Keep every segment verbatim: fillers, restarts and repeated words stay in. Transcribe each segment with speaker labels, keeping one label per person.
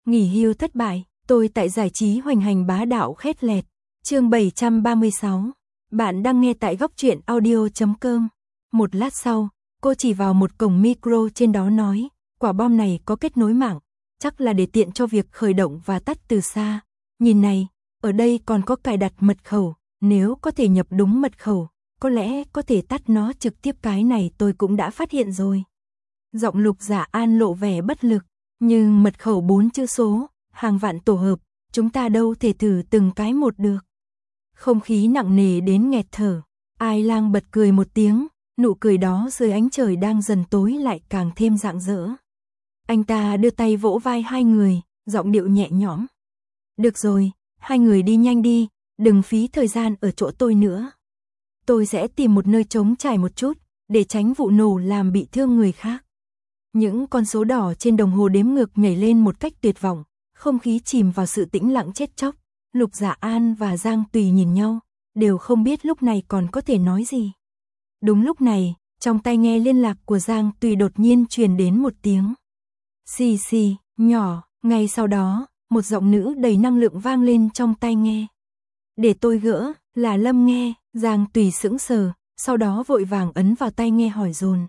Speaker 1: Nghỉ hưu thất bại, tôi tại giải trí hoành hành bá đạo khét lẹt. Chương bảy trăm ba mươi sáu. Bạn đang nghe tại góc truyện audio chấm com. Một lát sau, cô chỉ vào một cổng micro trên đó nói, quả bom này có kết nối mạng, chắc là để tiện cho việc khởi động và tắt từ xa. Nhìn này, ở đây còn có cài đặt mật khẩu, nếu có thể nhập đúng mật khẩu, có lẽ có thể tắt nó trực tiếp, cái này tôi cũng đã phát hiện rồi. Giọng Lục Dạ An lộ vẻ bất lực, nhưng mật khẩu bốn chữ số, hàng vạn tổ hợp, chúng ta đâu thể thử từng cái một được. Không khí nặng nề đến nghẹt thở, Ai Lang bật cười một tiếng, nụ cười đó dưới ánh trời đang dần tối lại càng thêm rạng rỡ. Anh ta đưa tay vỗ vai hai người, giọng điệu nhẹ nhõm. Được rồi, hai người đi nhanh đi, đừng phí thời gian ở chỗ tôi nữa. Tôi sẽ tìm một nơi trống trải một chút, để tránh vụ nổ làm bị thương người khác. Những con số đỏ trên đồng hồ đếm ngược nhảy lên một cách tuyệt vọng, không khí chìm vào sự tĩnh lặng chết chóc. Lục Dạ An và Giang Tùy nhìn nhau, đều không biết lúc này còn có thể nói gì. Đúng lúc này, trong tai nghe liên lạc của Giang Tùy đột nhiên truyền đến một tiếng xì xì, nhỏ, ngay sau đó, một giọng nữ đầy năng lượng vang lên trong tai nghe. Để tôi gỡ, là Lâm Nghe. Giang Tùy sững sờ, sau đó vội vàng ấn vào tai nghe hỏi dồn.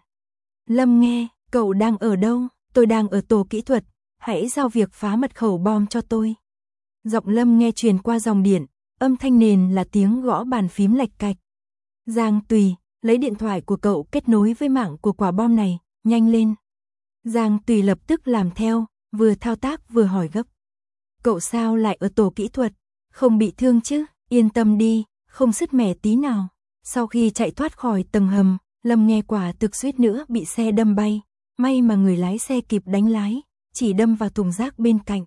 Speaker 1: Lâm Nghe, cậu đang ở đâu? Tôi đang ở tổ kỹ thuật, hãy giao việc phá mật khẩu bom cho tôi. Giọng Lâm Nghe truyền qua dòng điện, âm thanh nền là tiếng gõ bàn phím lạch cạch. Giang Tùy, lấy điện thoại của cậu kết nối với mạng của quả bom này, nhanh lên. Giang Tùy lập tức làm theo, vừa thao tác vừa hỏi gấp. Cậu sao lại ở tổ kỹ thuật? Không bị thương chứ? Yên tâm đi, không sứt mẻ tí nào. Sau khi chạy thoát khỏi tầng hầm, Lâm Nghe quả thực suýt nữa bị xe đâm bay. May mà người lái xe kịp đánh lái, chỉ đâm vào thùng rác bên cạnh.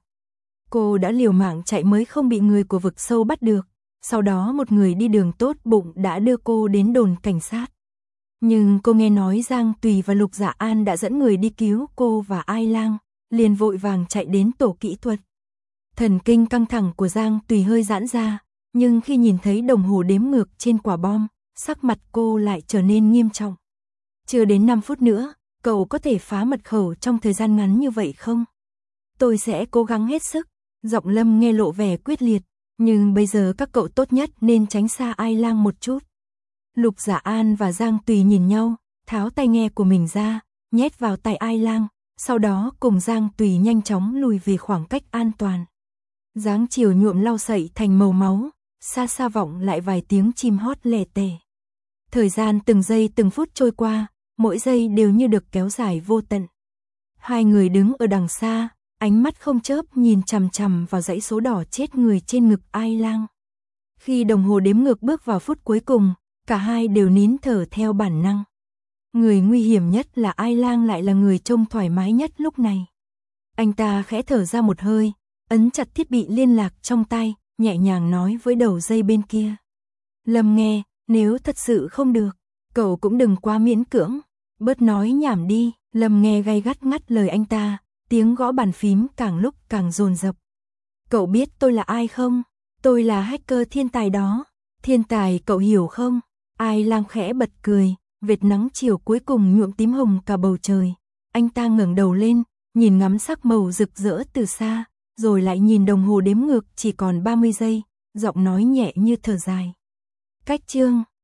Speaker 1: Cô đã liều mạng chạy mới không bị người của vực sâu bắt được. Sau đó một người đi đường tốt bụng đã đưa cô đến đồn cảnh sát. Nhưng cô nghe nói Giang Tùy và Lục Dạ An đã dẫn người đi cứu cô và Ai Lang, liền vội vàng chạy đến tổ kỹ thuật. Thần kinh căng thẳng của Giang Tùy hơi giãn ra, nhưng khi nhìn thấy đồng hồ đếm ngược trên quả bom, sắc mặt cô lại trở nên nghiêm trọng. Chưa đến năm phút nữa, cậu có thể phá mật khẩu trong thời gian ngắn như vậy không? Tôi sẽ cố gắng hết sức. Giọng Lâm Nghe lộ vẻ quyết liệt, nhưng bây giờ các cậu tốt nhất nên tránh xa Ai Lang một chút. Lục Dạ An và Giang Tùy nhìn nhau, tháo tai nghe của mình ra, nhét vào tai Ai Lang, sau đó cùng Giang Tùy nhanh chóng lùi về khoảng cách an toàn. Dáng chiều nhuộm lau sậy thành màu máu, xa xa vọng lại vài tiếng chim hót lẻ tẻ. Thời gian từng giây từng phút trôi qua, mỗi giây đều như được kéo dài vô tận. Hai người đứng ở đằng xa, ánh mắt không chớp nhìn chằm chằm vào dãy số đỏ chết người trên ngực Ai Lang. Khi đồng hồ đếm ngược bước vào phút cuối cùng, cả hai đều nín thở theo bản năng. Người nguy hiểm nhất là Ai Lang lại là người trông thoải mái nhất lúc này. Anh ta khẽ thở ra một hơi, ấn chặt thiết bị liên lạc trong tay, nhẹ nhàng nói với đầu dây bên kia. Lâm Nghe, nếu thật sự không được, cậu cũng đừng quá miễn cưỡng, bớt nói nhảm đi. Lâm Nghe gay gắt ngắt lời anh ta, tiếng gõ bàn phím càng lúc càng dồn dập. Cậu biết tôi là ai không? Tôi là hacker thiên tài đó. Thiên tài cậu hiểu không? Ai Lang khẽ bật cười, vệt nắng chiều cuối cùng nhuộm tím hồng cả bầu trời. Anh ta ngẩng đầu lên, nhìn ngắm sắc màu rực rỡ từ xa, rồi lại nhìn đồng hồ đếm ngược chỉ còn ba mươi giây, giọng nói nhẹ như thở dài. Cách chương